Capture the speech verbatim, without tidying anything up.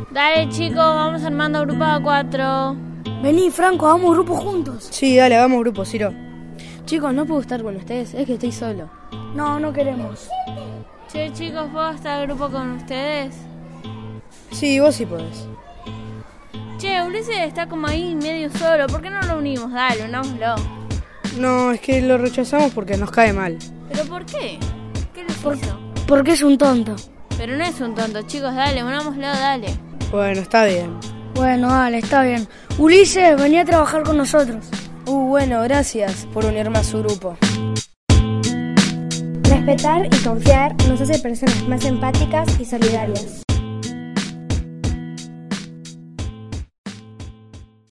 Dale chicos, vamos armando grupo a cuatro. Vení, Franco, hagamos grupo juntos. Sí, dale, hagamos grupo, Ciro. Chicos, no puedo estar con ustedes, es que estoy solo. No, no queremos. Che chicos, ¿puedo estar en grupo con ustedes? Sí, vos sí podés. Che, Ulises está como ahí medio solo, ¿por qué no lo unimos? Dale, unámoslo. No, es que lo rechazamos porque nos cae mal. ¿Pero por qué? ¿Qué les Por- hizo? Porque es un tonto. Pero no es un tonto, chicos, dale, unámoslo, dale. Bueno, está bien. Bueno, dale, está bien. Ulises, vení a trabajar con nosotros. Uh, bueno, gracias por unirme a su grupo. Respetar y confiar nos hace personas más empáticas y solidarias.